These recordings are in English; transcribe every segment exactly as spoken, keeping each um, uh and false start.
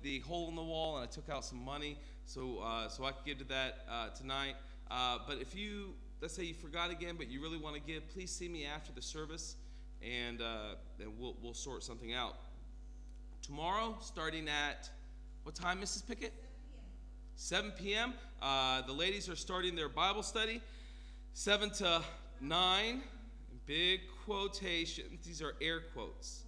the hole in the wall and I took out some money so uh, so I could give to that uh, tonight. Uh, but if you, let's say you forgot again, but you really want to give, please see me after the service, and uh, then we'll we'll sort something out. Tomorrow, starting at what time, Missus Pickett? seven p.m. Uh, the ladies are starting their Bible study, seven to nine. Big quotations. These are air quotes.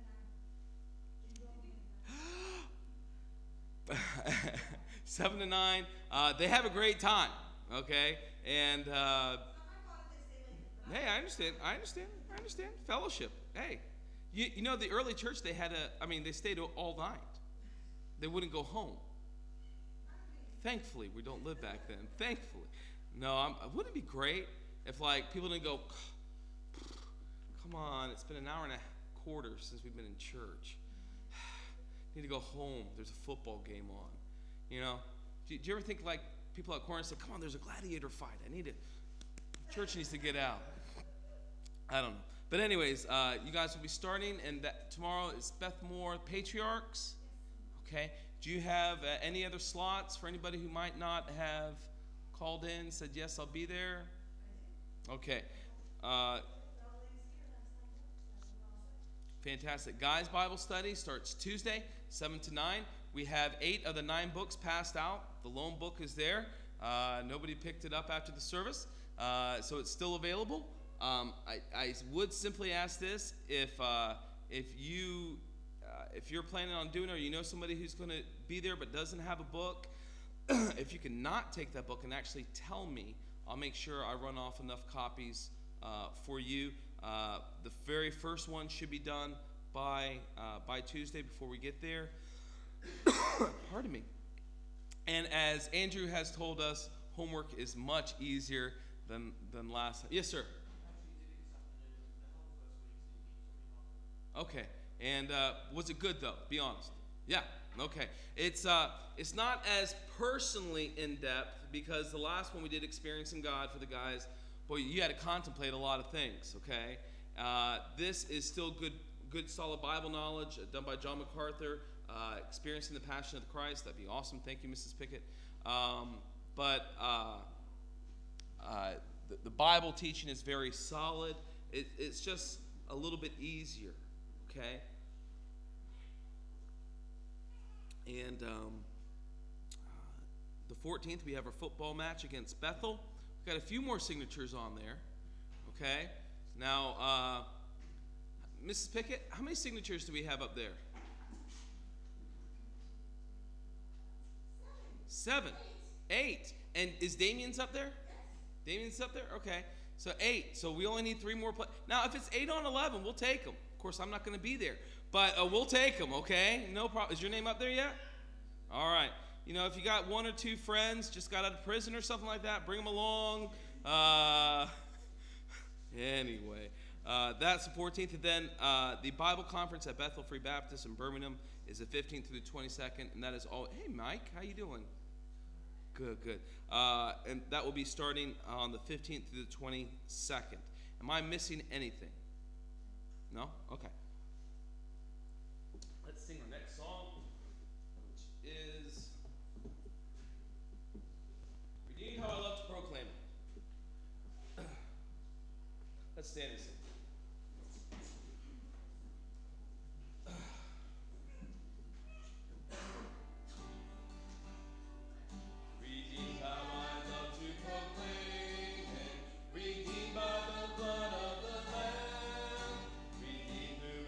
seven to nine. Uh, they have a great time, okay? And, uh, hey, I understand. I understand. I understand. Fellowship. Hey, you, you know, the early church, they had a, I mean, they stayed all night. They wouldn't go home. Thankfully, we don't live back then. Thankfully. No, I'm, wouldn't it be great if, like, people didn't go, come on, it's been an hour and a quarter since we've been in church. Need to go home. There's a football game on. You know? Do, do you ever think, like, people at Corinth say, come on, there's a gladiator fight. I need it. Church needs to get out. I don't know. But anyways, uh, you guys will be starting, and that, tomorrow is Beth Moore Patriarchs. Okay. Do you have uh, any other slots for anybody who might not have called in, said, yes, I'll be there? Okay. Uh, fantastic. Guys Bible Study starts Tuesday, seven to nine. We have eight of the nine books passed out. The lone book is there. Uh, nobody picked it up after the service, uh, so it's still available. Um, I, I would simply ask this, if uh, if you uh, if you're planning on doing it, or you know somebody who's going to be there but doesn't have a book, if you cannot take that book and actually tell me, I'll make sure I run off enough copies uh, for you. Uh, the very first one should be done by uh, by Tuesday before we get there. Pardon me. And as Andrew has told us, homework is much easier than than last time. Yes, sir. Okay. And uh, was it good though? Be honest. Yeah. Okay. It's uh, it's not as personally in depth, because the last one we did, Experiencing God, for the guys, boy, you had to contemplate a lot of things. Okay. Uh, this is still good, good, solid Bible knowledge uh, done by John MacArthur. Uh, experiencing the Passion of the Christ. That'd be awesome. Thank you, Missus Pickett. Um, but uh, uh, the, the Bible teaching is very solid. It, it's just a little bit easier. Okay. And um, uh, the fourteenth, we have our football match against Bethel. We've got a few more signatures on there. Okay. Now, uh, Missus Pickett, how many signatures do we have up there? Seven. Eight. And is Damien's up there? Damien's up there? Okay. So eight. So we only need three more play. Now, if it's eight on eleven, we'll take them. Of course, I'm not going to be there. But uh, we'll take them, okay? No problem. Is your name up there yet? All right. You know, if you got one or two friends just got out of prison or something like that, bring them along. Uh, anyway, uh, that's the fourteenth. And then uh, the Bible conference at Bethel Free Baptist in Birmingham is the fifteenth through the twenty-second. And that is all. Hey, Mike, how you doing? Good, good. Uh, and that will be starting on the fifteenth through the twenty-second. Am I missing anything? No? Okay. Let's sing our next song, which is Redeemed How I Love to Proclaim It. Let's stand and sing. Redeemed by the blood of the Lamb, redeemed through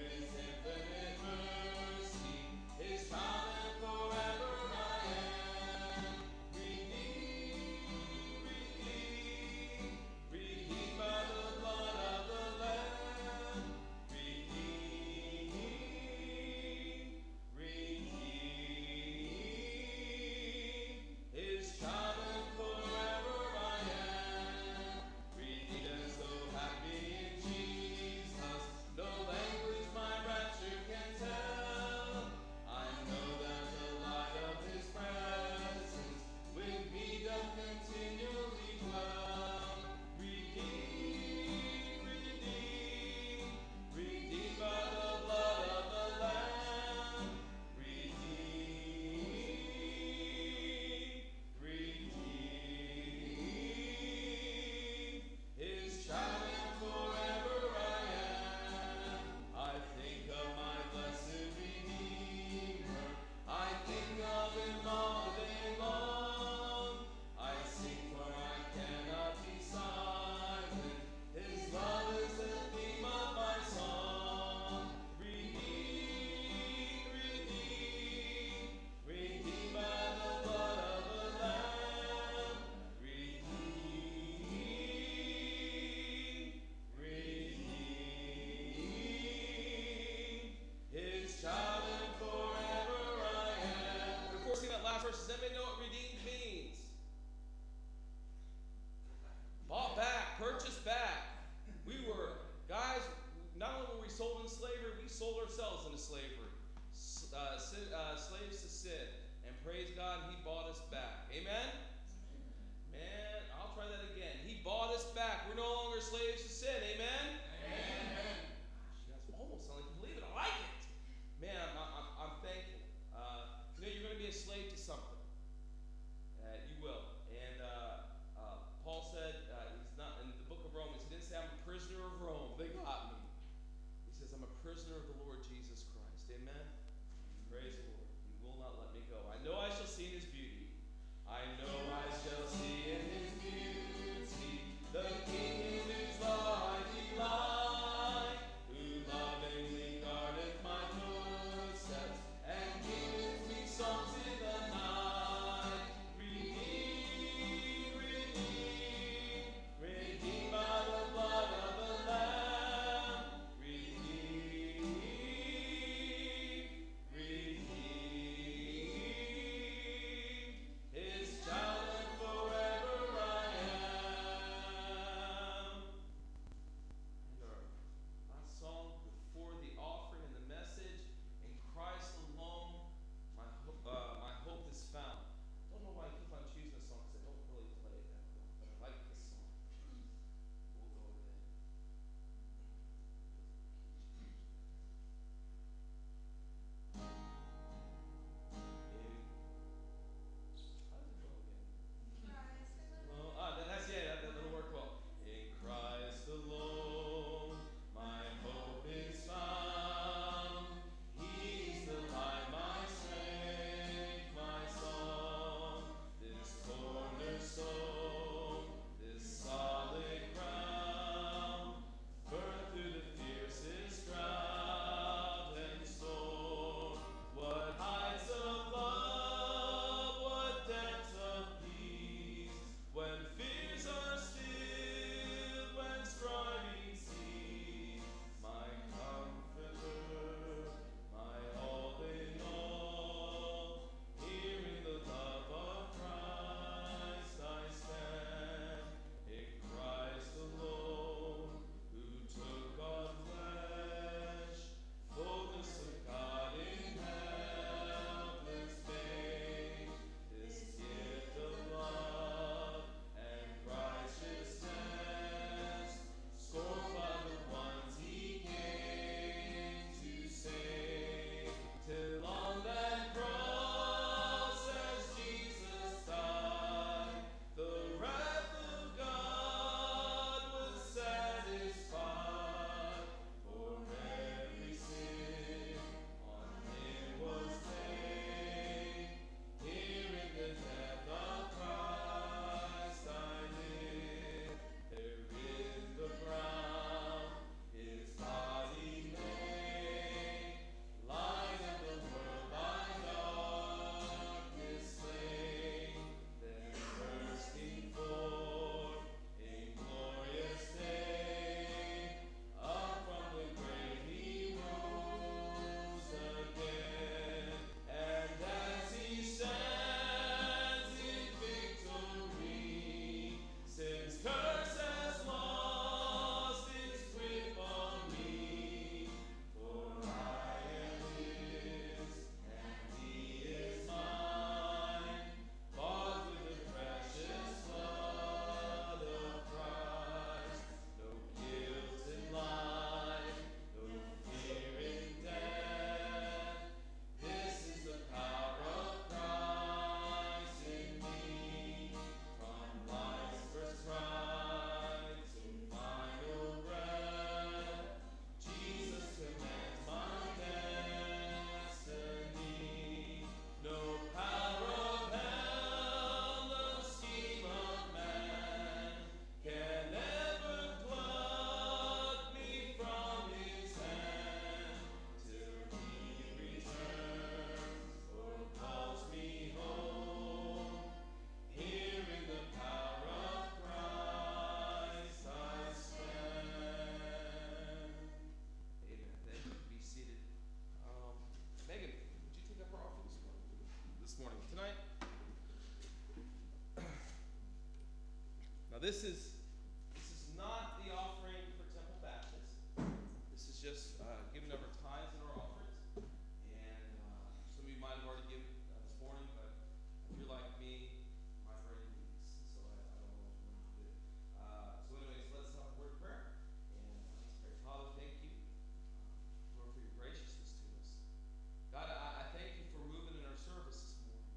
Now this is this is not the offering for Temple Baptist. This is just uh, giving of our tithes and our offerings. And uh, some of you might have already given uh, this morning, but if you're like me, my brain leaks, so I, I don't know what you want to do. Uh, so anyways, let's have a word of prayer. And uh, let's pray. Father, thank you, uh, Lord, for your graciousness to us. God, I, I thank you for moving in our service this morning.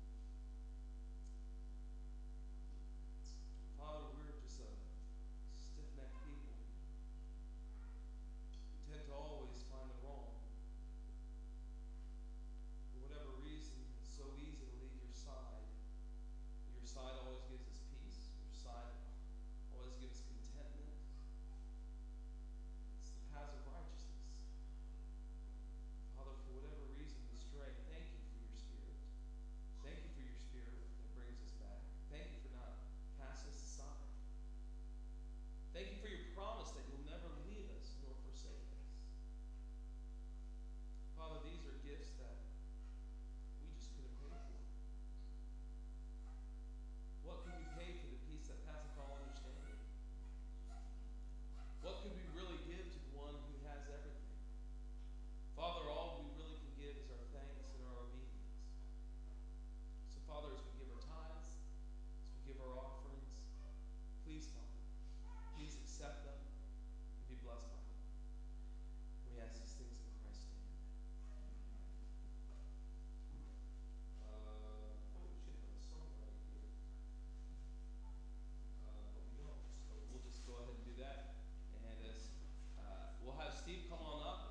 Father, we're just a stiff-necked people. We tend to always find it wrong. For whatever reason, it's so easy to leave your side. Your side always gives us peace. Your side always gives contentment. It's the paths of righteousness. Father, for whatever reason we stray, thank you for your Spirit. Thank you for your Spirit that brings us back. Thank you for not casting us aside. Thank you for your promise that you'll never leave us nor forsake us. Father, these are gifts that we just couldn't pay for. What can we pay for the peace that passeth all understanding? What can we really give to the one who has everything? Father, all we really can give is our thanks and our obedience. So, Father, as we give our tithes, as we give our offerings, please, Father, please accept them and be blessed by them. We ask these things in Christ's name. Uh, oh, we should have a song right here. Uh, but we don't, so we'll just go ahead and do that. And as uh, we'll have Steve come on up.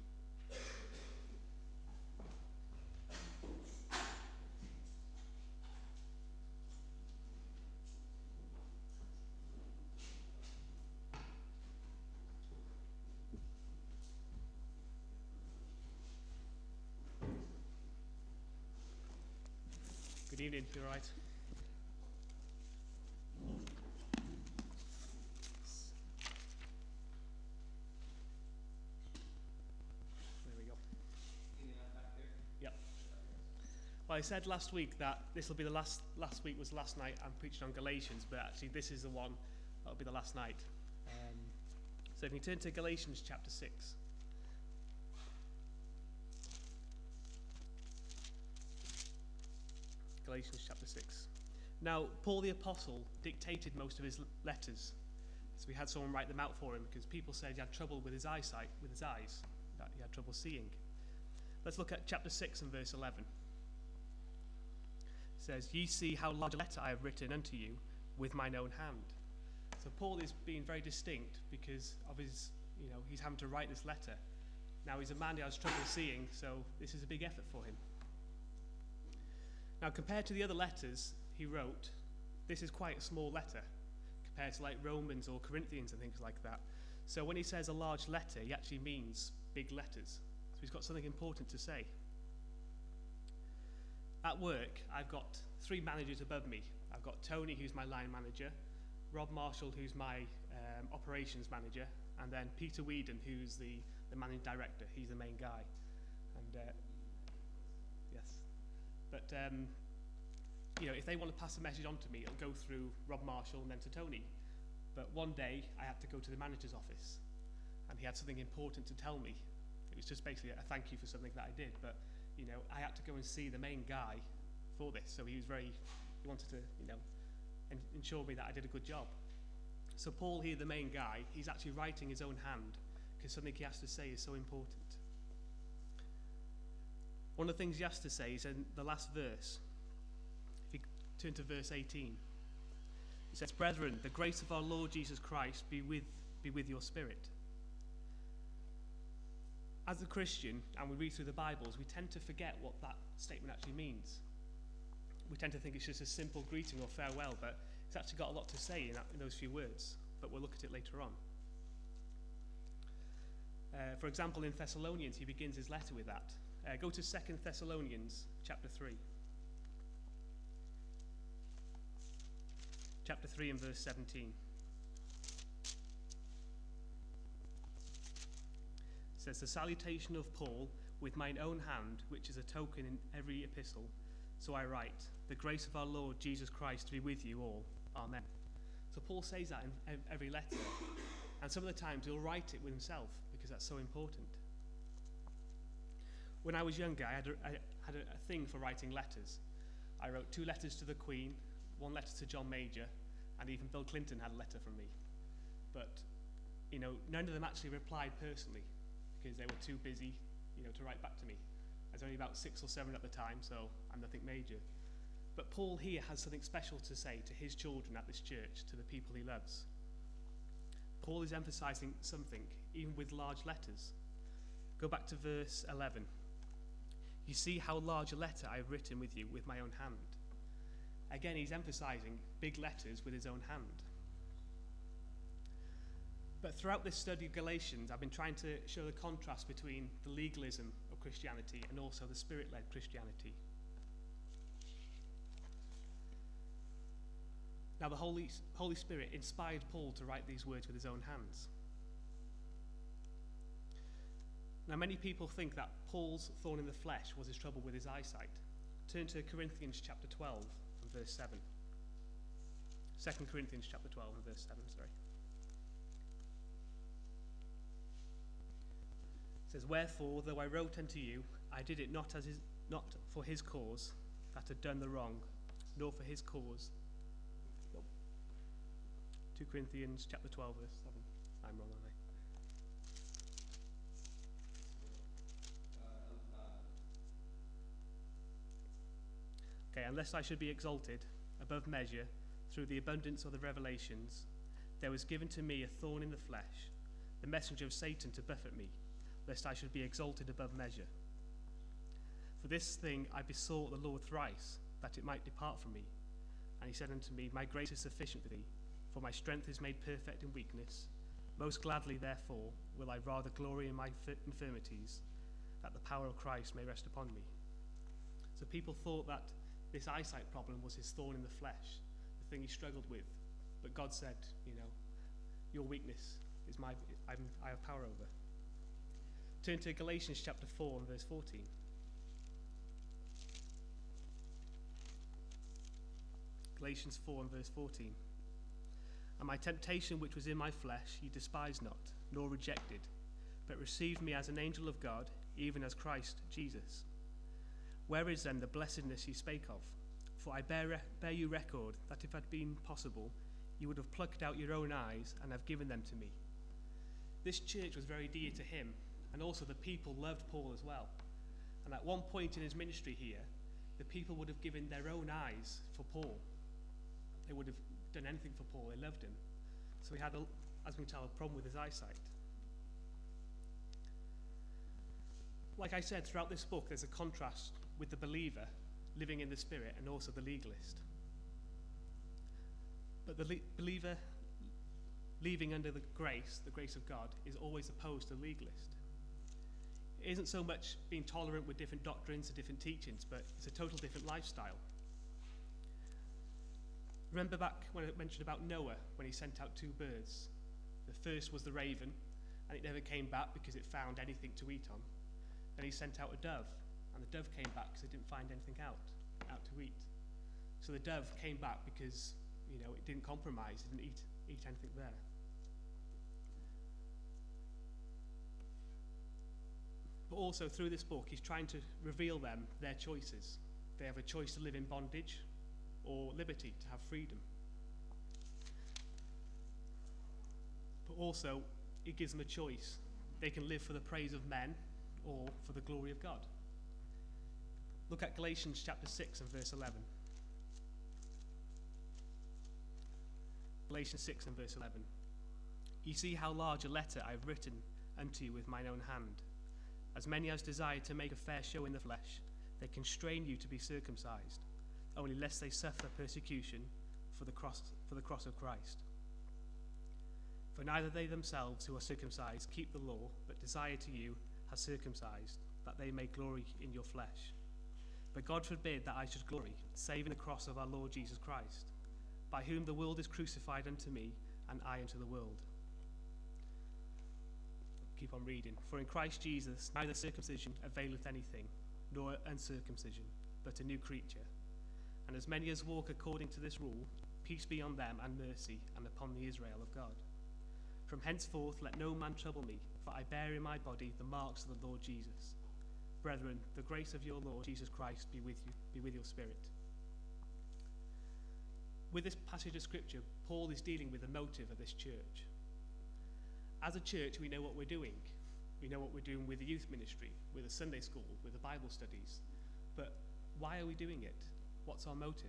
Good evening, you all right? There we go. Yep. Well, I said last week that this will be the last, last week was last night I'm preaching on Galatians, but actually this is the one that will be the last night. Um, so if you turn to Galatians chapter six. Galatians chapter six. Now, Paul the Apostle dictated most of his letters. So we had someone write them out for him because people said he had trouble with his eyesight, with his eyes, that he had trouble seeing. Let's look at chapter six and verse eleven. It says, "Ye see how large a letter I have written unto you with mine own hand." So Paul is being very distinct because of his, you know, he's having to write this letter. Now he's a man who has trouble seeing, so this is a big effort for him. Now, compared to the other letters he wrote, this is quite a small letter compared to like Romans or Corinthians and things like that. So when he says a large letter, he actually means big letters. So he's got something important to say. At work, I've got three managers above me. I've got Tony, who's my line manager, Rob Marshall, who's my um, operations manager, and then Peter Whedon, who's the, the managing director. He's the main guy. And uh, yes. But, um, you know, if they want to pass a message on to me, it'll go through Rob Marshall and then to Tony. But one day, I had to go to the manager's office, and he had something important to tell me. It was just basically a thank you for something that I did, but, you know, I had to go and see the main guy for this, so he was very, he wanted to, you know, en- ensure me that I did a good job. So Paul here, the main guy, he's actually writing his own hand, because something he has to say is so important. One of the things he has to say is in the last verse. If you turn to verse eighteen, it says, "Brethren, the grace of our Lord Jesus Christ be with be with your spirit." As a Christian, and we read through the Bibles, we tend to forget what that statement actually means. We tend to think it's just a simple greeting or farewell, but it's actually got a lot to say in, that, in those few words. But we'll look at it later on. Uh, for example, in Thessalonians, he begins his letter with that. Uh, go to Second Thessalonians chapter three. Chapter three and verse seventeen. It says, "The salutation of Paul with mine own hand, which is a token in every epistle. So I write, the grace of our Lord Jesus Christ be with you all. Amen." So Paul says that in ev- every letter. And some of the times he'll write it with himself because that's so important. When I was younger, I had a, I had a, a thing for writing letters. I wrote two letters to the Queen, one letter to John Major, and even Bill Clinton had a letter from me. But, you know, none of them actually replied personally because they were too busy, you know, to write back to me. I was only about six or seven at the time, so I'm nothing major. But Paul here has something special to say to his children at this church, to the people he loves. Paul is emphasizing something, even with large letters. Go back to verse eleven. You see how large a letter I have written with you with my own hand. Again, he's emphasizing big letters with his own hand. But throughout this study of Galatians, I've been trying to show the contrast between the legalism of Christianity and also the Spirit-led Christianity. Now, the Holy, Holy Spirit inspired Paul to write these words with his own hands. Now, many people think that Paul's thorn in the flesh was his trouble with his eyesight. Turn to Corinthians chapter twelve and verse seven. Second Corinthians chapter twelve and verse seven, sorry. It says, Wherefore, though I wrote unto you, I did it not as his, not for his cause that had done the wrong, nor for his cause. Two Corinthians chapter twelve, verse seven. I'm wrong, aren't I? Okay, unless I should be exalted above measure through the abundance of the revelations, there was given to me a thorn in the flesh, the messenger of Satan to buffet me, lest I should be exalted above measure. For this thing I besought the Lord thrice, that it might depart from me. And he said unto me, My grace is sufficient for thee, for my strength is made perfect in weakness. Most gladly, therefore, will I rather glory in my infirmities, that the power of Christ may rest upon me. So people thought that this eyesight problem was his thorn in the flesh, the thing he struggled with. But God said, you know, your weakness is my, I'm, I have power over. Turn to Galatians chapter four and verse fourteen. Galatians four and verse fourteen. And my temptation which was in my flesh ye despised not, nor rejected, but received me as an angel of God, even as Christ Jesus. Where is then the blessedness ye spake of? For I bear, re- bear you record that if it had been possible, you would have plucked out your own eyes and have given them to me. This church was very dear to him, and also the people loved Paul as well. And at one point in his ministry here, the people would have given their own eyes for Paul. They would have done anything for Paul. They loved him. So he had, a, as we can tell, a problem with his eyesight. Like I said, throughout this book, there's a contrast with the believer living in the Spirit and also the legalist. But the le- believer leaving under the grace, the grace of God, is always opposed to the legalist. It isn't so much being tolerant with different doctrines and different teachings, but it's a total different lifestyle. Remember back when I mentioned about Noah, when he sent out two birds. The first was the raven, and it never came back because it found anything to eat on. Then he sent out a dove, and the dove came back because it didn't find anything out, out to eat. So the dove came back because, you know, it didn't compromise, it didn't eat, eat anything there. But also through this book, he's trying to reveal them their choices. They have a choice to live in bondage or liberty, to have freedom. But also, it gives them a choice. They can live for the praise of men or for the glory of God. Look at Galatians chapter six and verse eleven. Galatians six and verse eleven. Ye see how large a letter I have written unto you with mine own hand. As many as desire to make a fair show in the flesh, they constrain you to be circumcised, only lest they suffer persecution for the cross, for the cross of Christ. For neither they themselves who are circumcised keep the law, but desire to you has circumcised, that they may glory in your flesh. But God forbid that I should glory, save in the cross of our Lord Jesus Christ, by whom the world is crucified unto me, and I unto the world. Keep on reading. For in Christ Jesus neither circumcision availeth anything, nor uncircumcision, but a new creature. And as many as walk according to this rule peace be on them and mercy, and upon the Israel of God. From henceforth let no man trouble me, for I bear in my body the marks of the Lord Jesus. Brethren, the grace of your Lord Jesus Christ be with you, be with your spirit. With this passage of scripture, Paul is dealing with the motive of this church. As a church, we know what we're doing. We know what we're doing with the youth ministry, with the Sunday school, with the Bible studies. But why are we doing it? What's our motive?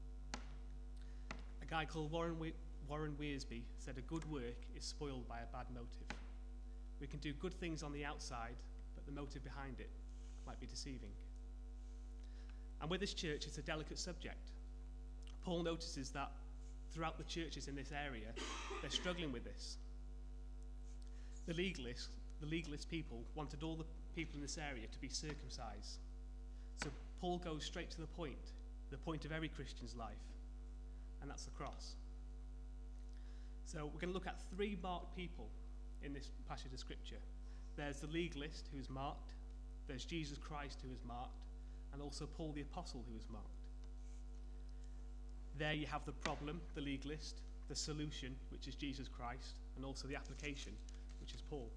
A guy called Warren, we- Warren Wiersbe said a good work is spoiled by a bad motive. We can do good things on the outside, but the motive behind it might be deceiving. And with this church, it's a delicate subject. Paul notices that throughout the churches in this area, they're struggling with this. The legalists, the legalist people wanted all the people in this area to be circumcised. So Paul goes straight to the point, the point of every Christian's life, and that's the cross. So we're going to look at three marked people in this passage of scripture. There's the legalist who is marked, there's Jesus Christ who is marked, and also Paul the apostle who is marked. There you have the problem, the legalist, the solution, which is Jesus Christ, and also the application, which is Paul.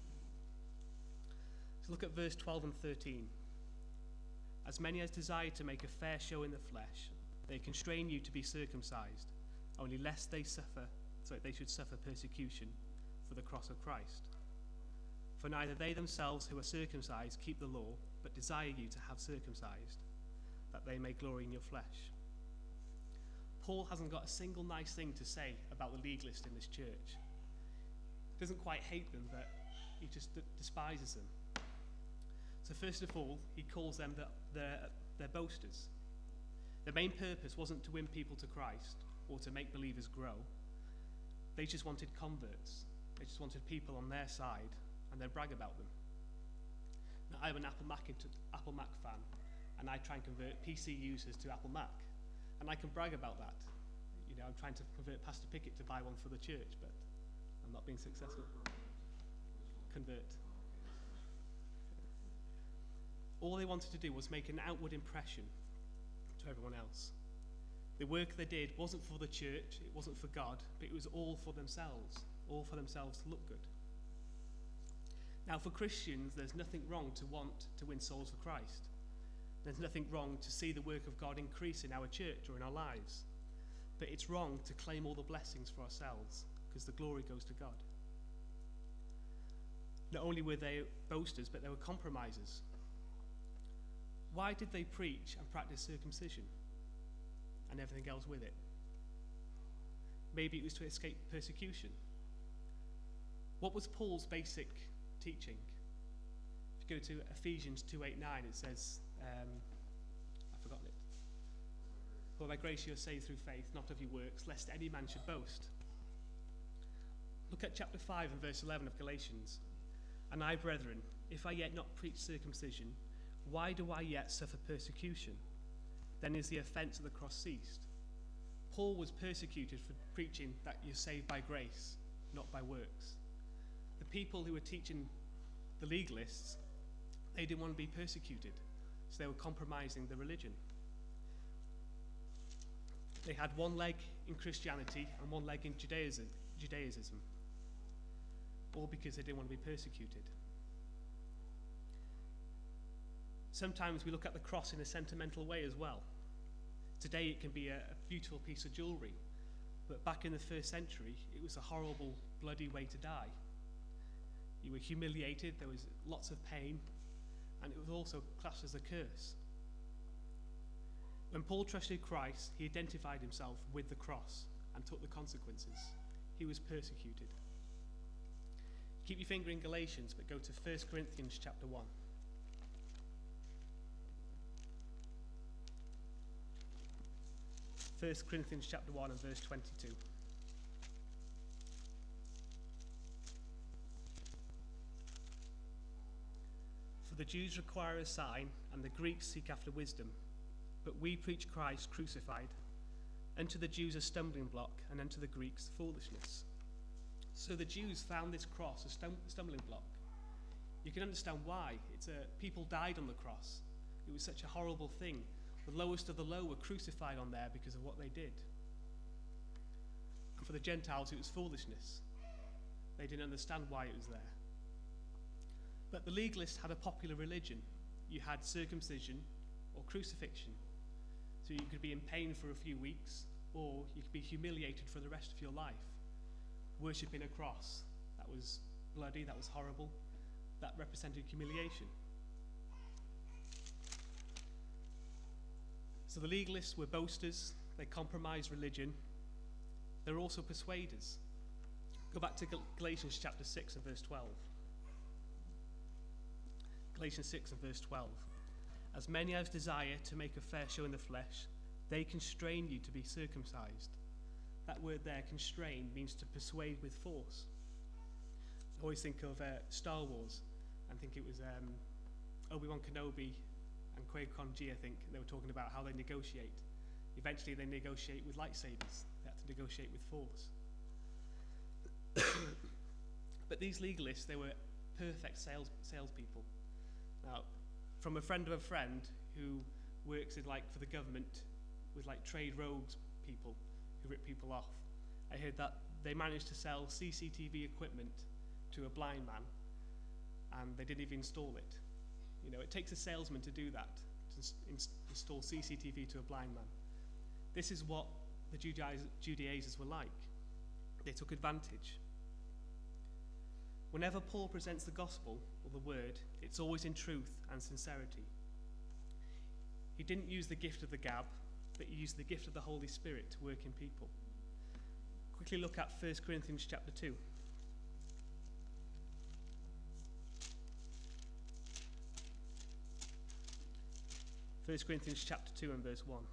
So look at verse twelve and thirteen. As many as desire to make a fair show in the flesh, they constrain you to be circumcised, only lest they suffer, sorry, they should suffer persecution for the cross of Christ. For neither they themselves who are circumcised keep the law, but desire you to have circumcised, that they may glory in your flesh. Paul hasn't got a single nice thing to say about the legalist in this church. He doesn't quite hate them, but he just d- despises them. So first of all, he calls them the, they're, they're boasters. Their main purpose wasn't to win people to Christ or to make believers grow. They just wanted converts. They just wanted people on their side, and they'd brag about them. Now, I'm an Apple Mac, Apple Mac fan, and I try and convert P C users to Apple Mac. And I can brag about that. You know, I'm trying to convert Pastor Pickett to buy one for the church, but I'm not being successful. Convert. All they wanted to do was make an outward impression to everyone else. The work they did wasn't for the church, it wasn't for God, but it was all for themselves, all for themselves to look good. Now, for Christians, there's nothing wrong to want to win souls for Christ. There's nothing wrong to see the work of God increase in our church or in our lives. But it's wrong to claim all the blessings for ourselves, because the glory goes to God. Not only were they boasters, but they were compromisers. Why did they preach and practice circumcision and everything else with it? Maybe it was to escape persecution. What was Paul's basic teaching? If you go to Ephesians two eight nine, it says, um, I've forgotten it. For by grace you are saved through faith, not of your works, lest any man should boast. Look at chapter five and verse eleven of Galatians. And I, brethren, if I yet not preach circumcision, why do I yet suffer persecution? Then is the offence of the cross ceased. Paul was persecuted for preaching that you're saved by grace, not by works. The people who were teaching the legalists, they didn't want to be persecuted, so they were compromising the religion. They had one leg in Christianity and one leg in Judaism, Judaism, all because they didn't want to be persecuted. Sometimes we look at the cross in a sentimental way as well. Today it can be a, a beautiful piece of jewellery, but back in the first century it was a horrible, bloody way to die. You were humiliated, there was lots of pain, and it was also classed as a curse. When Paul trusted Christ, he identified himself with the cross and took the consequences. He was persecuted. Keep your finger in Galatians, but go to First Corinthians chapter one. First Corinthians chapter one and verse twenty-two. For the Jews require a sign, and the Greeks seek after wisdom, but we preach Christ crucified, unto the Jews a stumbling block, and unto the Greeks foolishness. So the Jews found this cross a stum- stumbling block. You can understand why. It's a, people died on the cross. It was such a horrible thing. The lowest of the low were crucified on there because of what they did. for the Gentiles it was foolishness. They didn't understand why it was there. But the legalists had a popular religion. You had circumcision or crucifixion. So you could be in pain for a few weeks, or you could be humiliated for the rest of your life. Worshipping a cross, that was bloody, that was horrible, that represented humiliation. So the legalists were boasters, they compromised religion, they were also persuaders. Go back to Gal- Galatians chapter six and verse twelve. Galatians six and verse twelve. As many as desire to make a fair show in the flesh, they constrain you to be circumcised. That word there, constrain, means to persuade with force. I always think of uh, Star Wars, and think it was um, Obi-Wan Kenobi and Qui-Gon Jinn, I think, they were talking about how they negotiate. Eventually they negotiate with lightsabers. They had to negotiate with force. But these legalists, they were perfect sales salespeople. Now, from a friend of a friend who works in, like, for the government with like trade rogues people who rip people off, I heard that they managed to sell C C T V equipment to a blind man, and they didn't even install it. You know, it takes a salesman to do that, to ins install C C T V to a blind man. This is what the Judaiz Judaizers were like. They took advantage. Whenever Paul presents the gospel or the word, it's always in truth and sincerity. He didn't use the gift of the gab, but he used the gift of the Holy Spirit to work in people. Quickly look at First Corinthians chapter two. First Corinthians chapter two and verse one.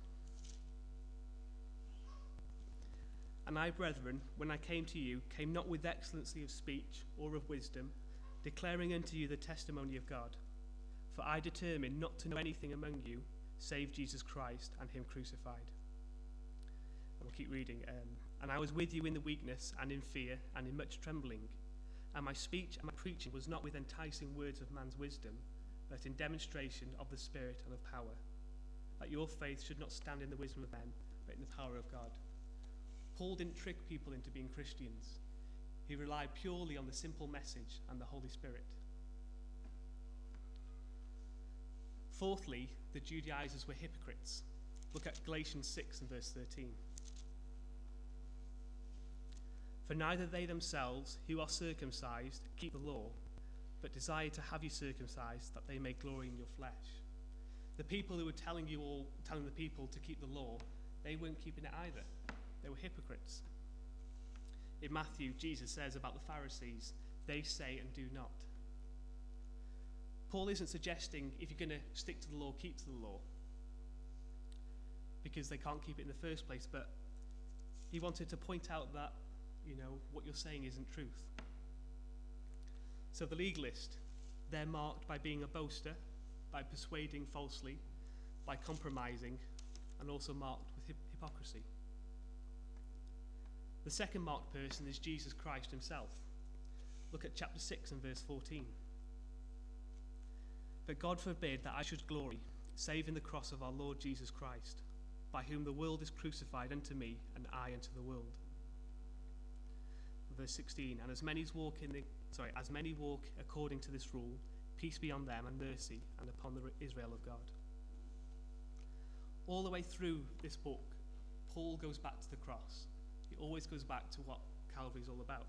And I, brethren, when I came to you, came not with excellency of speech or of wisdom, declaring unto you the testimony of God. For I determined not to know anything among you, save Jesus Christ and him crucified. And we'll keep reading. Um, and I was with you in the weakness and in fear and in much trembling. And my speech and my preaching was not with enticing words of man's wisdom, but in demonstration of the Spirit and of power, that your faith should not stand in the wisdom of men, but in the power of God. Paul didn't trick people into being Christians. He relied purely on the simple message and the Holy Spirit. Fourthly, the Judaizers were hypocrites. Look at Galatians six and verse thirteen. For neither they themselves, who are circumcised, keep the law, but desire to have you circumcised, that they may glory in your flesh. The people who were telling you all, telling the people to keep the law, they weren't keeping it either. They were hypocrites. In Matthew, Jesus says about the Pharisees, they say and do not. Paul isn't suggesting if you're going to stick to the law, keep to the law, because they can't keep it in the first place, but he wanted to point out that, you know, what you're saying isn't truth. So the legalist, they're marked by being a boaster, by persuading falsely, by compromising, and also marked with hip hypocrisy. The second marked person is Jesus Christ himself. Look at chapter six and verse fourteen. But God forbid that I should glory, save in the cross of our Lord Jesus Christ, by whom the world is crucified unto me, and I unto the world. Verse sixteen, and as many as walk in the sorry, as many walk according to this rule, peace be on them and mercy, and upon the Israel of God. All the way through this book, Paul goes back to the cross. He always goes back to what Calvary is all about.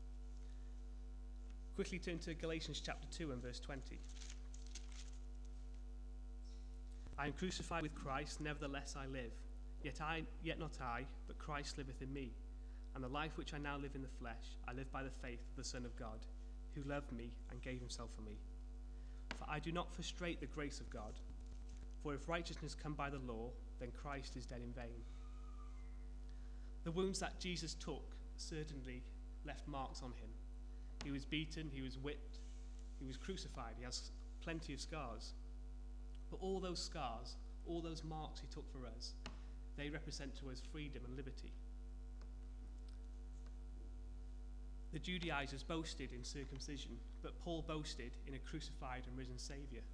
Quickly turn to Galatians chapter two and verse twenty. I am crucified with Christ, nevertheless I live. Yet I, yet not I, but Christ liveth in me. And the life which I now live in the flesh, I live by the faith of the Son of God, who loved me and gave himself for me. For I do not frustrate the grace of God. For if righteousness come by the law, then Christ is dead in vain. The wounds that Jesus took certainly left marks on him. He was beaten, he was whipped, he was crucified, he has plenty of scars. But all those scars, all those marks he took for us, they represent to us freedom and liberty. The Judaizers boasted in circumcision, but Paul boasted in a crucified and risen Saviour.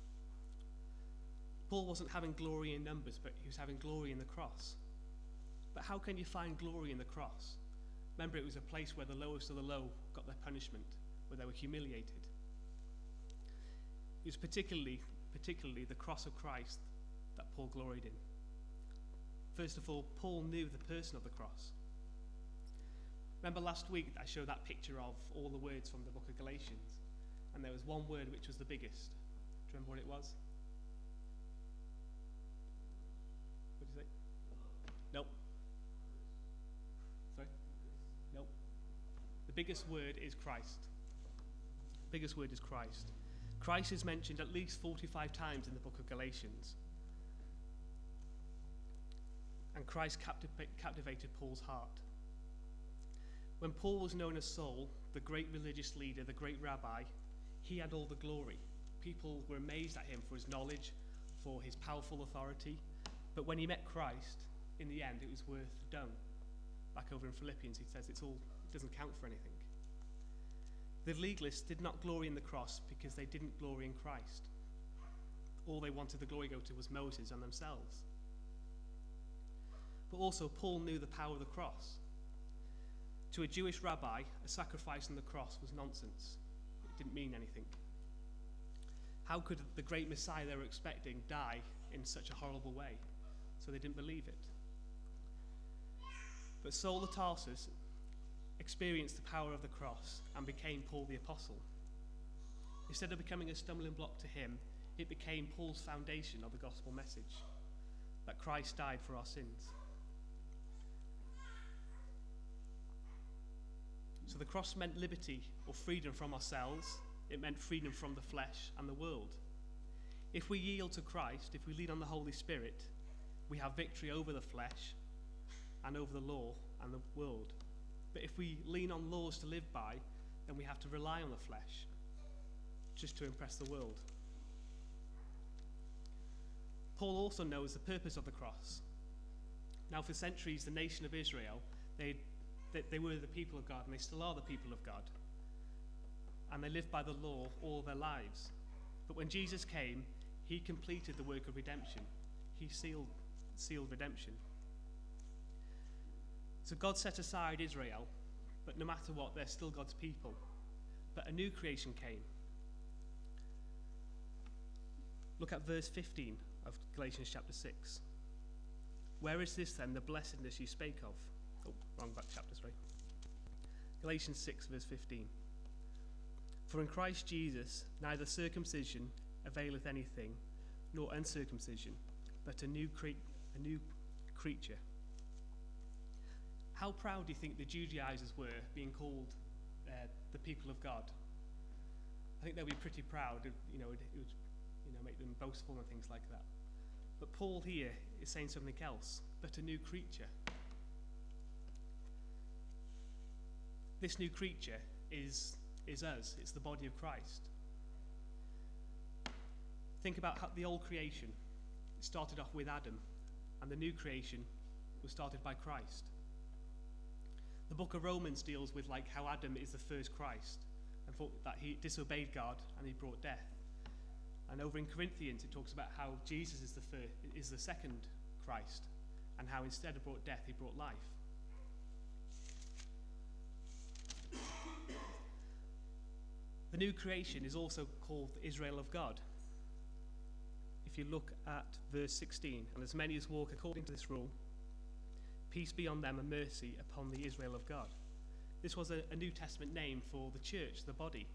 Paul wasn't having glory in numbers, but he was having glory in the cross. But how can you find glory in the cross? Remember, it was a place where the lowest of the low got their punishment, where they were humiliated. It was particularly, particularly the cross of Christ that Paul gloried in. First of all, Paul knew the person of the cross. Remember last week that I showed that picture of all the words from the book of Galatians, and there was one word which was the biggest. Do you remember what it was? What did you say? Nope. Sorry? Nope. The biggest word is Christ. The biggest word is Christ. Christ is mentioned at least forty-five times in the book of Galatians. And Christ captiv- captivated Paul's heart. When Paul was known as Saul, the great religious leader, the great rabbi, he had all the glory. People were amazed at him for his knowledge, for his powerful authority. But when he met Christ, in the end, it was worth dung. Back over in Philippians, he says it's all, it doesn't count for anything. The legalists did not glory in the cross because they didn't glory in Christ. All they wanted the glory to go to was Moses and themselves. But also, Paul knew the power of the cross. To a Jewish rabbi, a sacrifice on the cross was nonsense. It didn't mean anything. How could the great Messiah they were expecting die in such a horrible way? So they didn't believe it. But Saul of Tarsus experienced the power of the cross and became Paul the Apostle. Instead of becoming a stumbling block to him, it became Paul's foundation of the gospel message, that Christ died for our sins. So the cross meant liberty or freedom from ourselves. It meant freedom from the flesh and the world. If we yield to Christ, if we lean on the Holy Spirit, we have victory over the flesh and over the law and the world. But if we lean on laws to live by, then we have to rely on the flesh just to impress the world. Paul also knows the purpose of the cross. Now, for centuries, the nation of Israel, they They, they were the people of God, and they still are the people of God. And they lived by the law all their lives. But when Jesus came, he completed the work of redemption. He sealed, sealed redemption. So God set aside Israel, but no matter what, they're still God's people. But a new creation came. Look at verse fifteen of Galatians chapter six. Where is this then, the blessedness you spake of? Oh, wrong back chapter, sorry. Galatians six, verse fifteen. For in Christ Jesus neither circumcision availeth anything, nor uncircumcision, but a new, cre- a new creature. How proud do you think the Judaizers were being called uh, the people of God? I think they'll be pretty proud. It, you know, it, it would, you know, make them boastful and things like that. But Paul here is saying something else, but a new creature. This new creature is, is us. It's the body of Christ. Think about how the old creation started off with Adam, and the new creation was started by Christ. The book of Romans deals with like how Adam is the first Christ, and thought that he disobeyed God and he brought death. And over in Corinthians it talks about how Jesus is the first, is the second Christ, and how instead of brought death he brought life. The new creation is also called Israel of God. If you look at verse sixteen, and as many as walk according to this rule, peace be on them and mercy upon the Israel of God. This was a, a New Testament name for the church, the body.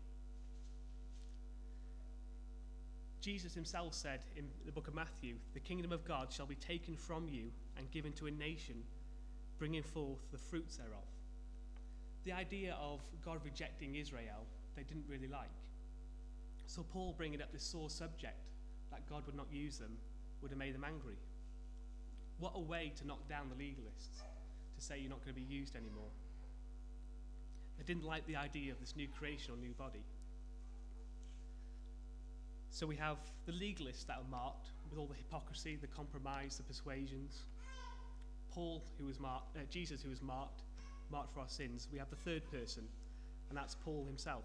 Jesus himself said in the book of Matthew, the kingdom of God shall be taken from you and given to a nation, bringing forth the fruits thereof. The idea of God rejecting Israel, they didn't really like. So Paul bringing up this sore subject, that God would not use them, would have made them angry. What a way to knock down the legalists, to say you're not going to be used anymore. They didn't like the idea of this new creation or new body. So we have the legalists that are marked with all the hypocrisy, the compromise, the persuasions. Paul, who was marked, uh, Jesus, who was marked, marked for our sins. We have the third person, and that's Paul himself.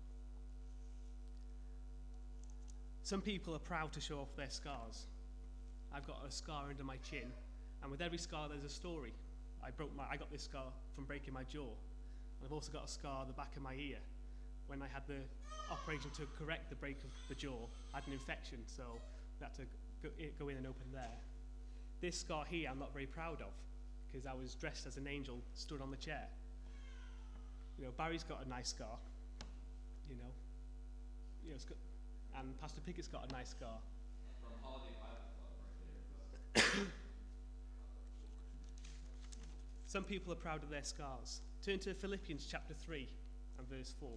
Some people are proud to show off their scars. I've got a scar under my chin, and with every scar there's a story. I broke my, I got this scar from breaking my jaw. And I've also got a scar on the back of my ear. When I had the operation to correct the break of the jaw, I had an infection, so we had to go, go in and open there. This scar here I'm not very proud of, because I was dressed as an angel, stood on the chair. You know, Barry's got a nice scar, you know, you know, it's got, and Pastor Pickett's got a nice scar. From Holiday Bible Club right there. Some people are proud of their scars. Turn to Philippians chapter three and verse four.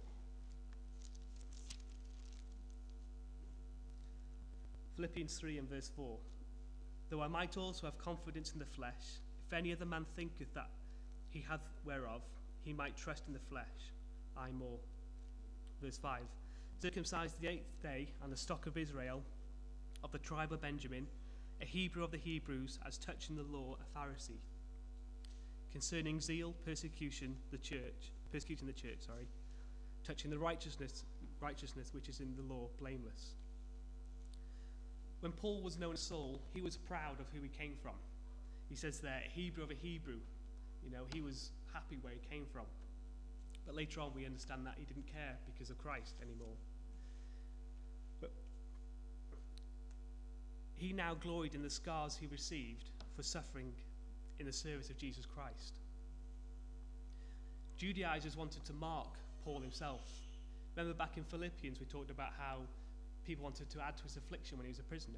Philippians three and verse four. Though I might also have confidence in the flesh, if any other man thinketh that he hath whereof he might trust in the flesh, I more. Verse five. Circumcised the eighth day, and the stock of Israel, of the tribe of Benjamin, a Hebrew of the Hebrews, as touching the law, a Pharisee. Concerning zeal, persecution, the church, persecuting the church, sorry, touching the righteousness, righteousness which is in the law, blameless. When Paul was known as Saul, he was proud of who he came from. He says there, Hebrew of a Hebrew. You know, he was happy where he came from. But later on we understand that he didn't care because of Christ anymore. But he now gloried in the scars he received for suffering in the service of Jesus Christ. Judaizers wanted to mark Paul himself. Remember back in Philippians we talked about how people wanted to add to his affliction when he was a prisoner.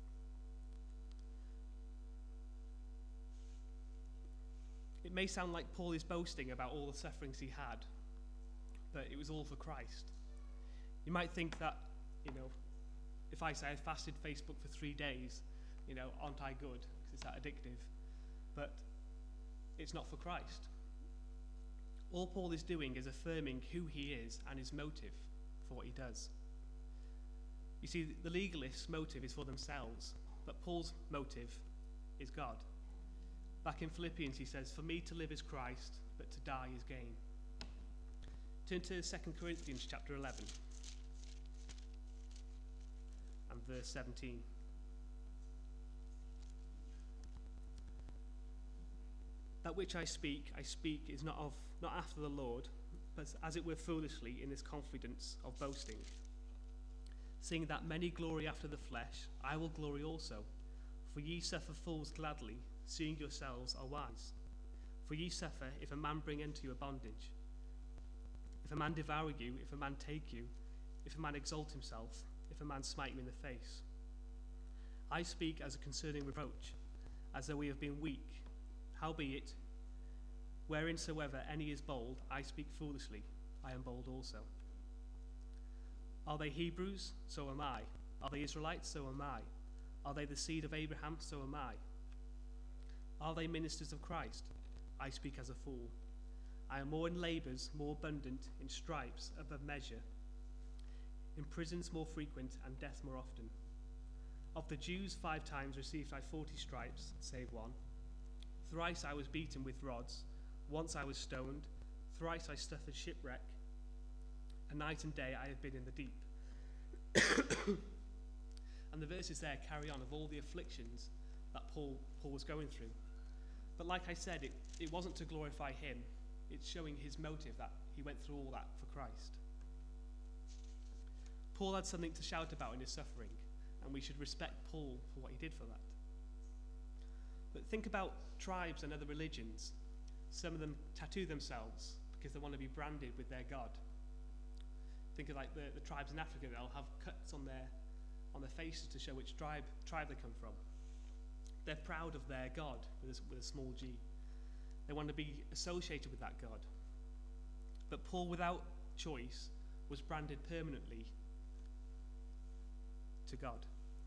It may sound like Paul is boasting about all the sufferings he had, but it was all for Christ. You might think that, you know, if I say I fasted Facebook for three days, you know, aren't I good? Because it's that addictive. But it's not for Christ. All Paul is doing is affirming who he is and his motive for what he does. You see, the legalists' motive is for themselves, but Paul's motive is God. Back in Philippians he says, for me to live is Christ, but to die is gain. Turn to Second Corinthians chapter eleven and verse seventeen. That which I speak, I speak is not of not after the Lord, but as it were foolishly in this confidence of boasting. Seeing that many glory after the flesh, I will glory also. For ye suffer fools gladly, seeing yourselves are wise. For ye suffer if a man bring unto you a bondage. If a man devour you, if a man take you, if a man exalt himself, if a man smite you in the face. I speak as a concerning reproach, as though we have been weak. Howbeit, whereinsoever any is bold, I speak foolishly, I am bold also. Are they Hebrews? So am I. Are they Israelites? So am I. Are they the seed of Abraham? So am I. Are they ministers of Christ? I speak as a fool. I am more in labours, more abundant, in stripes above measure, in prisons more frequent, and death more often. Of the Jews five times received I forty stripes, save one. Thrice I was beaten with rods, once I was stoned, thrice I suffered shipwreck, and night and day I have been in the deep. And the verses there carry on of all the afflictions that Paul, Paul was going through. But like I said, it, it wasn't to glorify him, it's showing his motive that he went through all that for Christ. Paul had something to shout about in his suffering, and we should respect Paul for what he did for that. But think about tribes and other religions. Some of them tattoo themselves because they want to be branded with their God. Think of like the, the tribes in Africa, they'll have cuts on their on their faces to show which tribe tribe they come from. They're proud of their God with a, with a small g. They want to be associated with that God. But Paul, without choice, was branded permanently to God.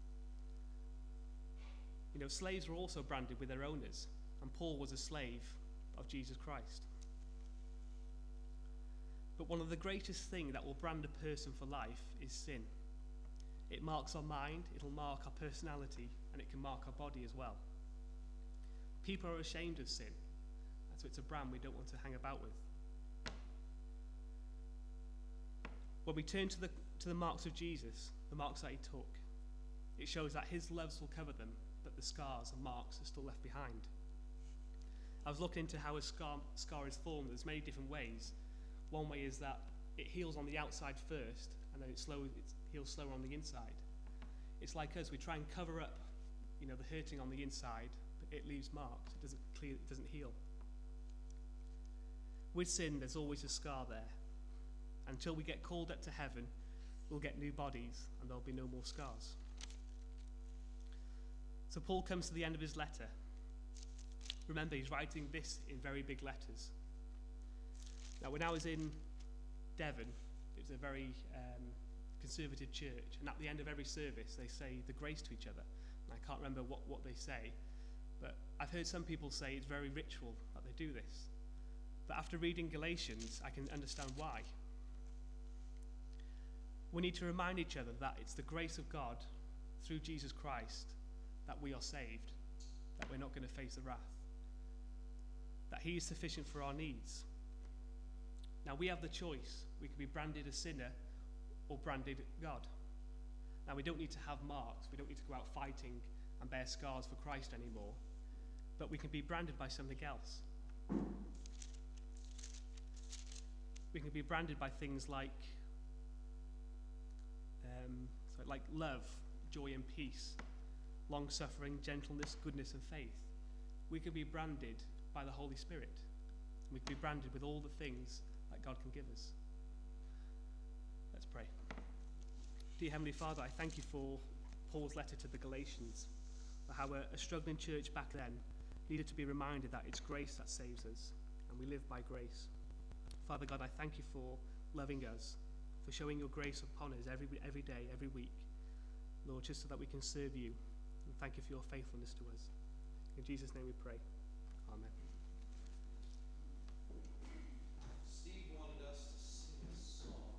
You know, slaves were also branded with their owners, and Paul was a slave of Jesus Christ. But one of the greatest things that will brand a person for life is sin. It marks our mind, it'll mark our personality, and it can mark our body as well. People are ashamed of sin, so it's a brand we don't want to hang about with. When we turn to the, to the marks of Jesus, the marks that he took, it shows that his loves will cover them, but the scars and marks are still left behind. I was looking into how a scar, scar is formed. There's many different ways. One way is that it heals on the outside first, and then it, slow, it heals slower on the inside. It's like us, we try and cover up, you know, the hurting on the inside, but it leaves marks. It doesn't clear, it doesn't heal. With sin, there's always a scar there. Until we get called up to heaven, we'll get new bodies, and there'll be no more scars. So Paul comes to the end of his letter. Remember, he's writing this in very big letters. Now, when I was in Devon, it was a very um, conservative church, and at the end of every service, they say the grace to each other. And I can't remember what, what they say, but I've heard some people say it's very ritual that they do this. But after reading Galatians, I can understand why. We need to remind each other that it's the grace of God through Jesus Christ that we are saved, that we're not going to face the wrath, that he is sufficient for our needs. Now, we have the choice. We can be branded a sinner or branded God. Now, we don't need to have marks. We don't need to go out fighting and bear scars for Christ anymore, but we can be branded by something else. We can be branded by things like um, so like love, joy and peace, long-suffering, gentleness, goodness and faith. We can be branded by the Holy Spirit. We can be branded with all the things that God can give us. Let's pray. Dear Heavenly Father, I thank you for Paul's letter to the Galatians, for how a, a struggling church back then needed to be reminded that it's grace that saves us, and we live by grace. Father God, I thank you for loving us, for showing your grace upon us every, every day, every week, Lord, just so that we can serve you. And thank you for your faithfulness to us. In Jesus' name we pray. Amen. Steve wanted us to sing a song.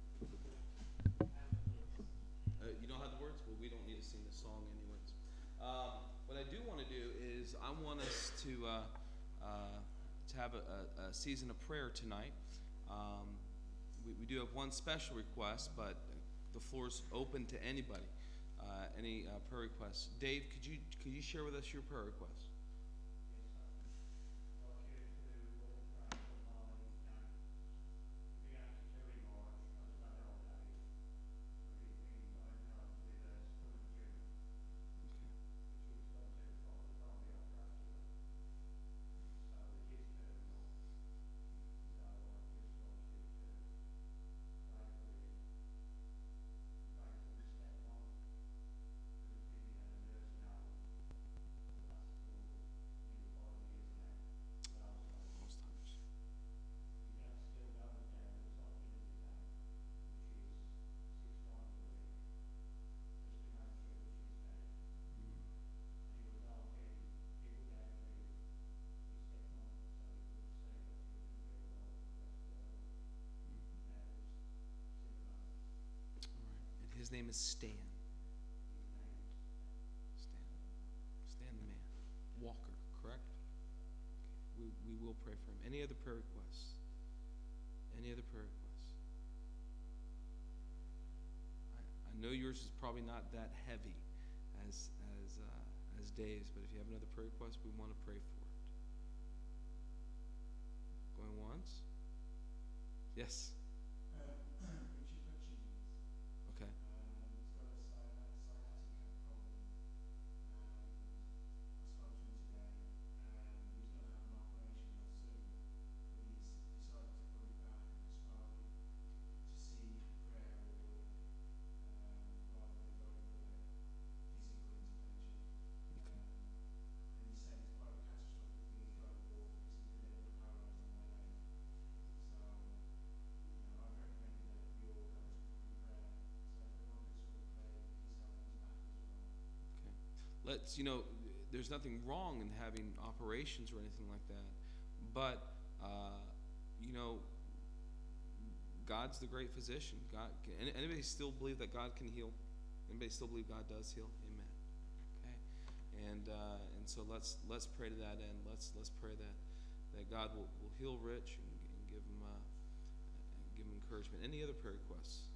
Uh, you don't have the words? Well, we don't need to sing the song anyways. Um, what I do want to do is I want us to uh, uh, to have a, a, a season of prayer tonight. Um, we, we do have one special request, but the floor's open to anybody. Uh, any uh, prayer requests? Dave, could you could you share with us your prayer request? Most times. All right. And his name is Stan. Stan. Stan the man. Walker, correct? Okay. We, we will pray for him. Any other prayer requests? Any other prayer requests? I, I know yours is probably not that heavy as as uh, as Dave's, but if you have another prayer request, we want to pray for it. Going once? Yes. Okay. Okay. Okay. Let's, you know, there's nothing wrong in having operations or anything like that, but, uh, you know, God's the great physician. God, can, anybody still believe that God can heal? Anybody still believe God does heal? Amen. Okay. And uh, and so let's let's pray to that end. Let's let's pray that that God will, will heal Rich and, and give him uh, give him encouragement. Any other prayer requests?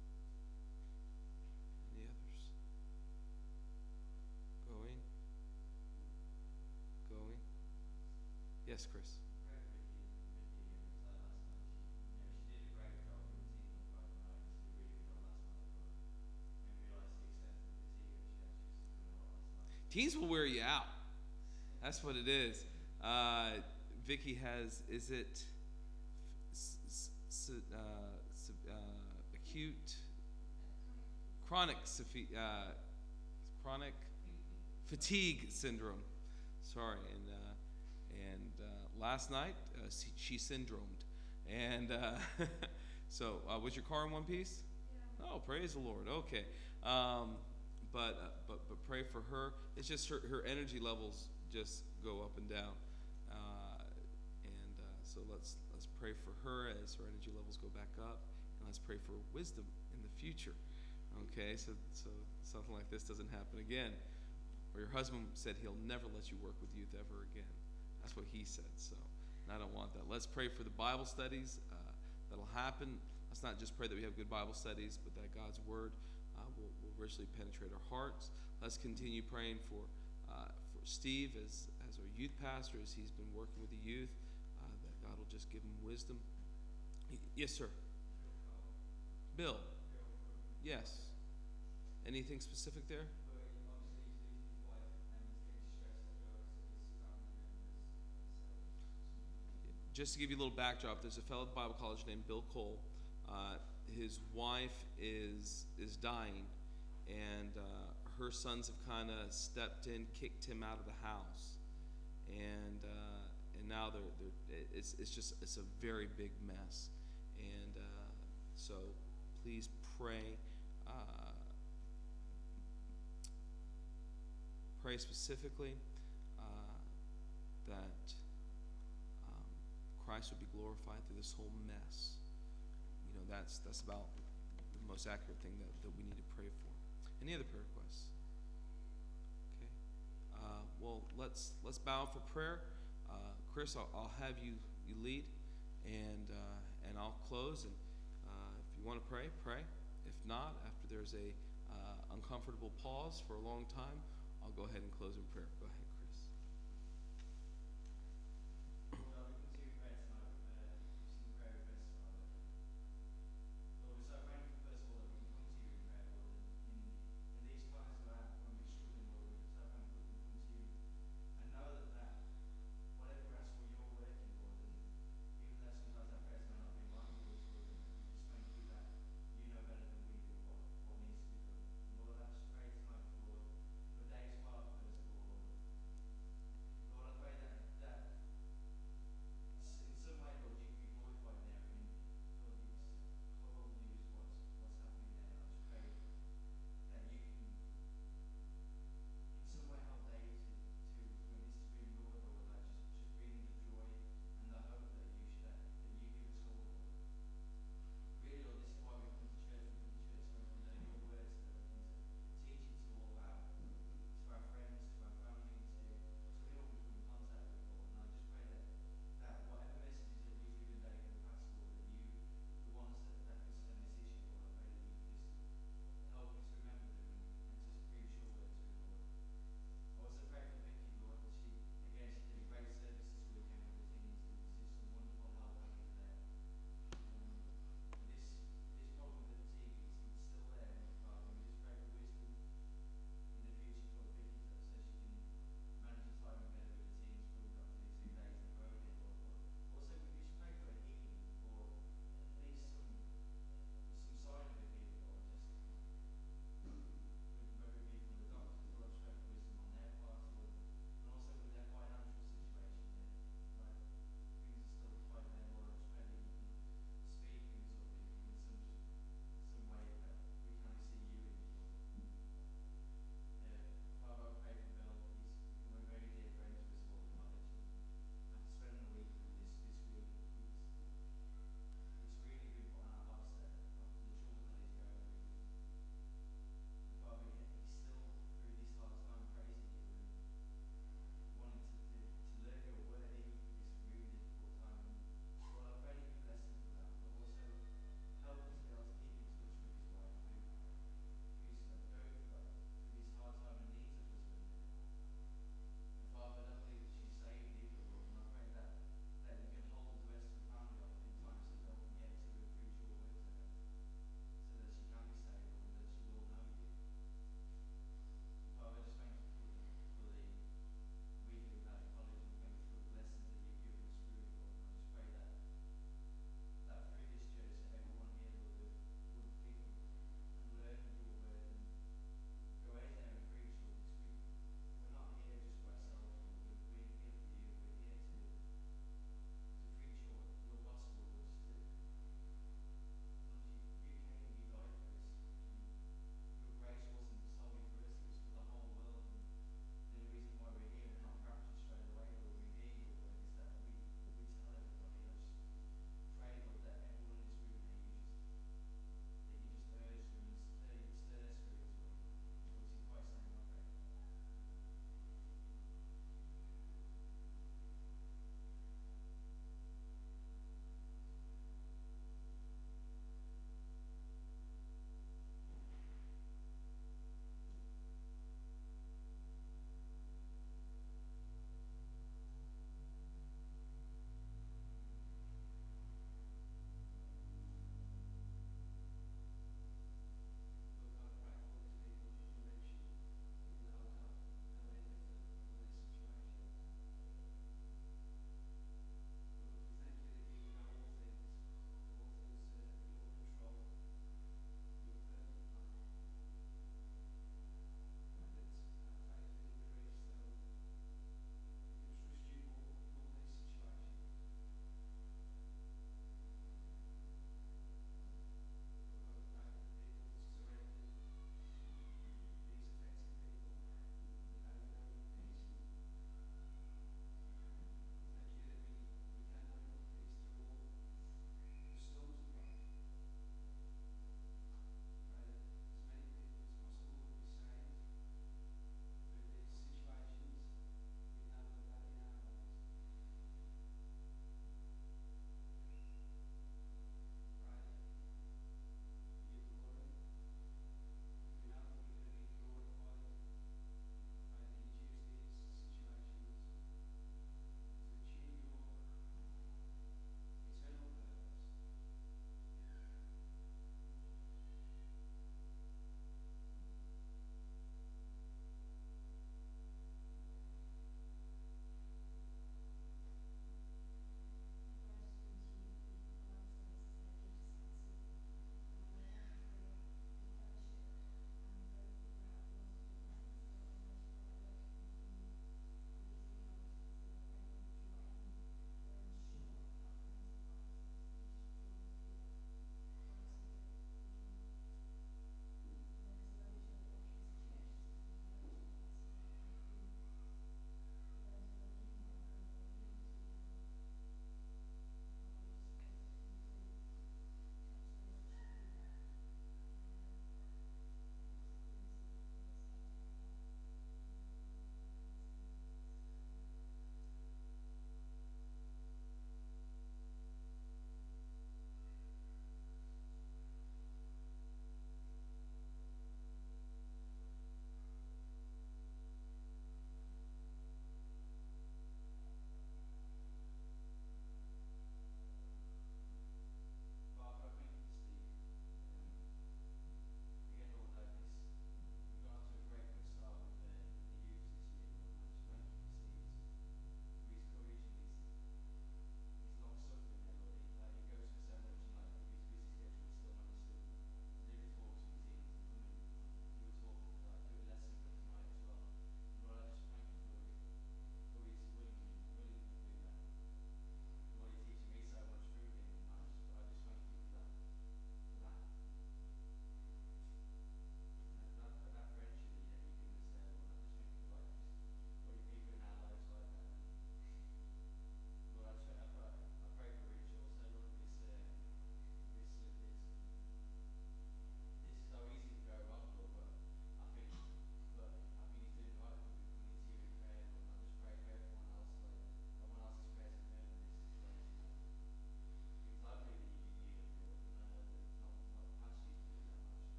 Any others? Going. Going. Yes, Chris. Great for Vicky, Vicky uh, was there last night. She, you know, she did a great job with the team on Friday night. She did a really good job last night, but I didn't realise the extent of the fatigue that she had. She was suffering a lot last night. Teens will wear you out. That's what it is. Uh, Vicky has, is it s- s- s- uh, s- uh, acute, chronic, sophi- uh, chronic fatigue syndrome. Sorry, and uh, and uh, last night uh, she, she syndromed, and uh, so uh, was your car in one piece? Yeah. Oh, praise the Lord. Okay, um, but uh, but but pray for her. It's just her her energy levels just go up and down, uh, and uh, so let's let's pray for her as her energy levels go back up, and let's pray for wisdom in the future. Okay, so so something like this doesn't happen again. Or your husband said he'll never let you work with youth ever again. That's what he said. So, and I don't want that. Let's pray for the Bible studies uh, that'll happen. Let's not just pray that we have good Bible studies, but that God's word uh, will, will richly penetrate our hearts. Let's continue praying for uh, for Steve as as our youth pastor, as he's been working with the youth. Uh, that God will just give him wisdom. Y- Yes, sir. Bill. Yes. Anything specific there? Just to give you a little backdrop, there's a fellow at the Bible college named Bill Cole. Uh, his wife is is dying, and uh, her sons have kind of stepped in, kicked him out of the house, and uh, and now they're they're it's it's just it's a very big mess, and uh, so please pray. Uh, pray specifically uh, that um, Christ would be glorified through this whole mess. You know, that's that's about the most accurate thing that, that we need to pray for. Any other prayer requests? Okay. Uh, well, let's let's bow for prayer. Uh, Chris, I'll, I'll have you you lead, and uh, and I'll close. And uh, if you want to pray, pray. If not, after there's a uh, uncomfortable pause for a long time, I'll go ahead and close in prayer. Go ahead, Chris. Lord, I come to you in prayer tonight with uh, with some prayer requests, Father. Lord, we're so thankful, first of all, that we can come to you in prayer, Lord. And in, in these times of our, when we're struggling, Lord, we're so thankful that we can come to you and know that, that whatever we ask for, you're working, Lord. And even though sometimes our prayers may not be in line with yours, Lord, we just thank you that you know better than we do what, what needs to be done. And Lord, I just pray tonight for, for Dave's father, first of all, Lord.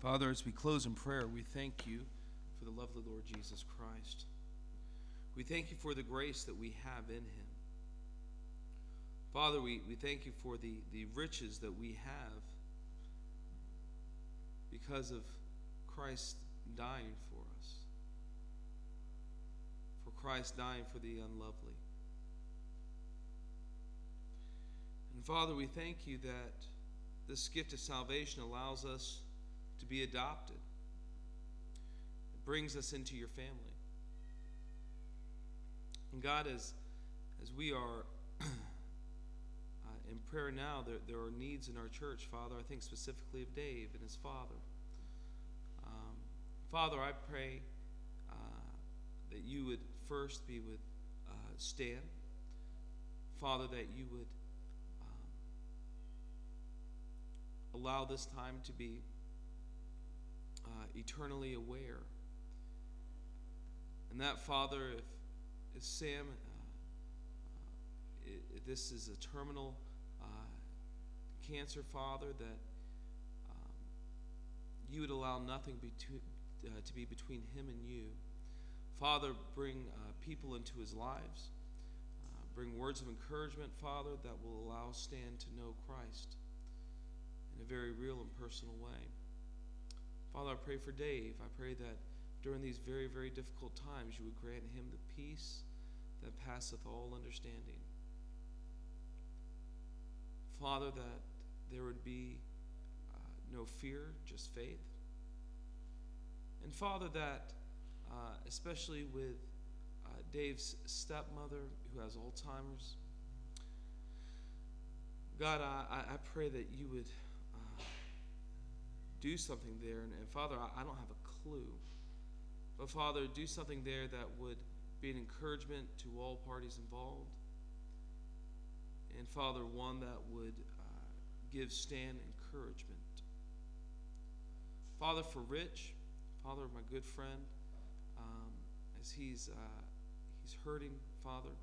Father, as we close in prayer, we thank you for the lovely Lord Jesus Christ. We thank you for the grace that we have in him. Father, we, we thank you for the, the riches that we have because of Christ dying for us, for Christ dying for the unlovely. And Father, we thank you that this gift of salvation allows us to be adopted. It brings us into your family. And God, as, as we are uh, in prayer now, there, there are needs in our church, Father. I think specifically of Dave and his father. Um, Father, I pray uh, that you would first be with uh, Stan. Father, that you would um, allow this time to be uh, eternally aware. And that, Father, if If Sam, uh, uh, if this is a terminal uh, cancer, Father, that um, you would allow nothing between, uh, to be between him and you. Father, bring uh, people into his lives. Uh, bring words of encouragement, Father, that will allow Stan to know Christ in a very real and personal way. Father, I pray for Dave. I pray that during these very, very difficult times, you would grant him the peace that passeth all understanding. Father, that there would be uh, no fear, just faith. And Father, that uh, especially with uh, Dave's stepmother who has Alzheimer's, God, I, I pray that you would uh, do something there. And, and Father, I, I don't have a clue. But Father, do something there that would be an encouragement to all parties involved. And Father, one that would uh, give Stan encouragement. Father, for Rich, Father, my good friend, um, as he's uh, he's hurting, Father,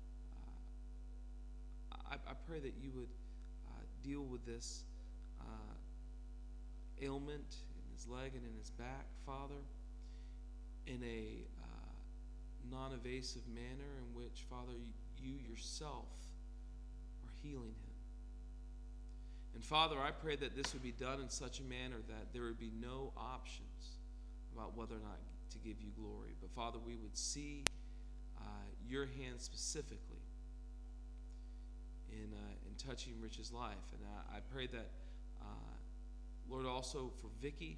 uh, I, I pray that you would uh, deal with this uh, ailment in his leg and in his back, Father, in a uh, non-evasive manner in which, Father, you yourself are healing him. And Father, I pray that this would be done in such a manner that there would be no options about whether or not to give you glory. But Father, we would see uh, your hand specifically in, uh, in touching Rich's life. And I, I pray that, uh, Lord, also for Vicky,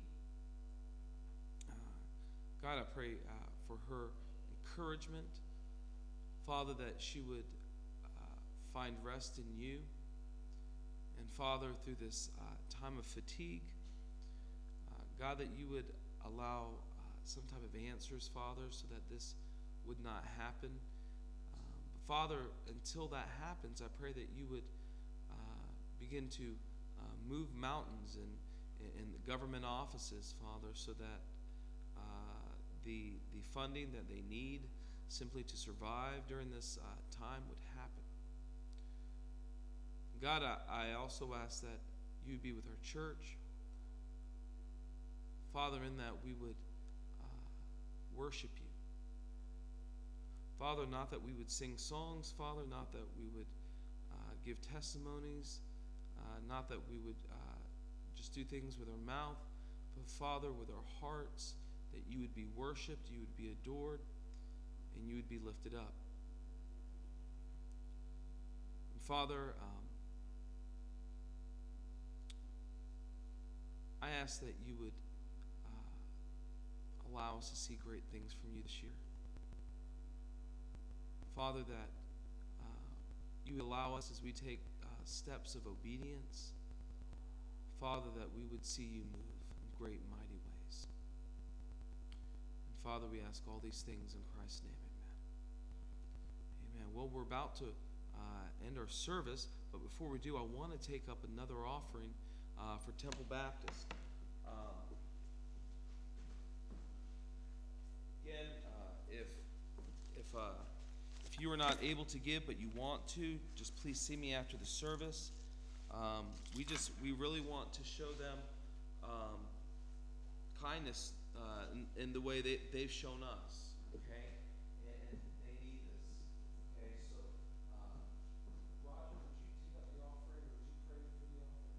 God, I pray uh, for her encouragement. Father, that she would uh, find rest in you. And Father, through this uh, time of fatigue, uh, God, that you would allow uh, some type of answers, Father, so that this would not happen. Um, but Father, until that happens, I pray that you would uh, begin to uh, move mountains in, in the government offices, Father, so that the the funding that they need simply to survive during this uh, time would happen. God, I, I also ask that you be with our church. Father, in that we would uh, worship you. Father, not that we would sing songs, Father, not that we would uh, give testimonies, uh, not that we would uh, just do things with our mouth, but Father, with our hearts, that you would be worshiped, you would be adored, and you would be lifted up. And Father, um, I ask that you would uh, allow us to see great things from you this year. Father, that uh, you would allow us as we take uh, steps of obedience, Father, that we would see you move in great and mighty ways. Father, we ask all these things in Christ's name, amen. Amen. Well, we're about to uh, end our service, but before we do, I want to take up another offering uh, for Temple Baptist. Uh, again, uh, if if uh, if you are not able to give but you want to, just please see me after the service. Um, we just we really want to show them. Um, kindness uh, in, in the way they, they've shown us. Okay? And, and they need this. Okay, so um, Roger, would you take up the offering, or would you pray for the offering?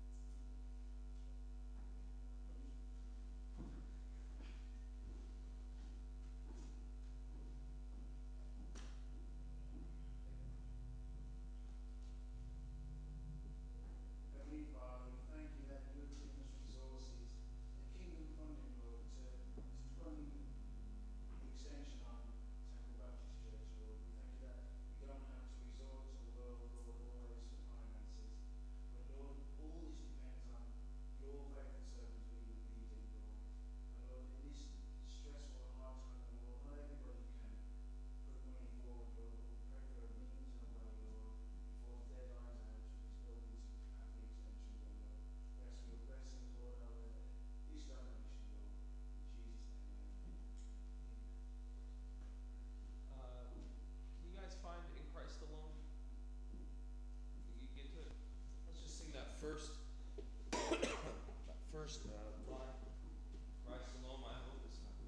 Heavenly Father, we thank you that you have given us resources, the kingdom funding, Lord, to, to fund the extension on Temple Baptist Church, Lord. We thank you that we don't have to resort to the world, Lord, always for finances. But Lord, all this depends on your faithful servants being obedient, Lord. And Lord, in this stressful and hard time in the world, not everybody can put money forward, Lord. We pray for a means and a way, Lord, before the deadline's out for this building to have the extension done, Lord. We ask for your blessings, Lord, over this donation, Lord. In Jesus' name, amen. Uh, can you guys find In Christ Alone? Can you get to it? Let's just sing that first, that first uh, line. Christ alone, my hope is found.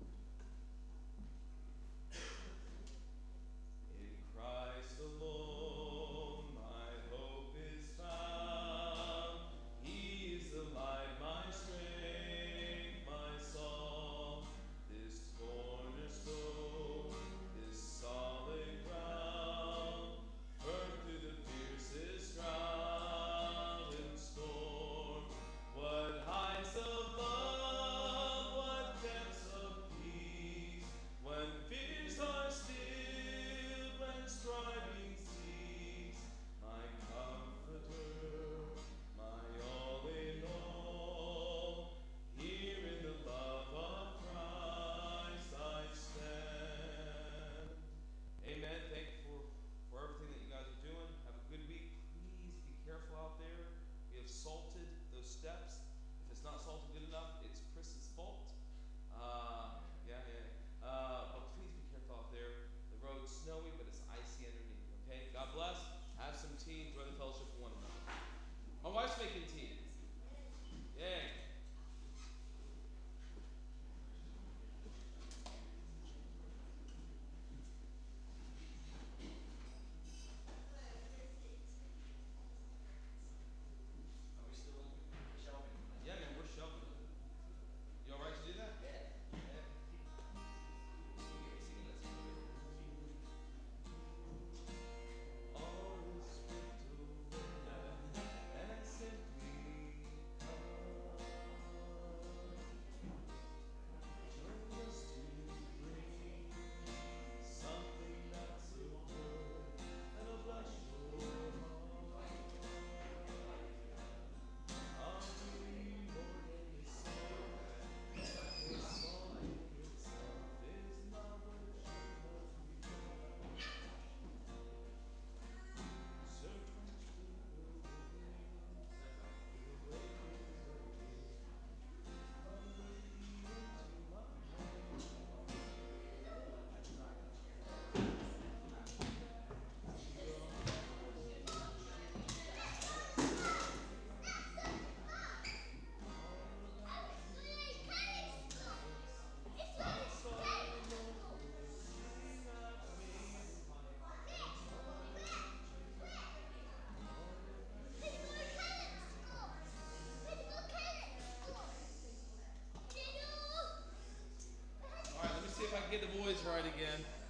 In Christ alone, my hope is found. He is the light, my strength, my song. This cornerstone, this solid ground, firm through the fiercest drought and storm. What heights of love, what depths of peace, when fears are stilled, when striving cease. My comforter, my all in all, here in the love of Christ I stand. Amen. Thank you for, for everything that you guys are doing. Have a good week. Please be careful out there. We have salted those steps. If it's not salted good enough, it's Chris's fault. Uh, yeah, yeah. Uh, but please be careful out there. The road's snowy, but it's icy underneath. Okay? God bless. Have some tea. Enjoy the fellowship with one another. My wife's making tea. Yay. Are we still shelving? Yeah, man, we're shoving it. You alright to do that? Yeah. Yeah. Singing, singing, let's sing. All is stripped away and simply come. Just to bring something that's so good and a bless your heart. I'll be more than you say. The song itself is not what it should have become. Search through the wings, the waves of peace, hungry into my heart. All right, let me see if I can get the boys right again.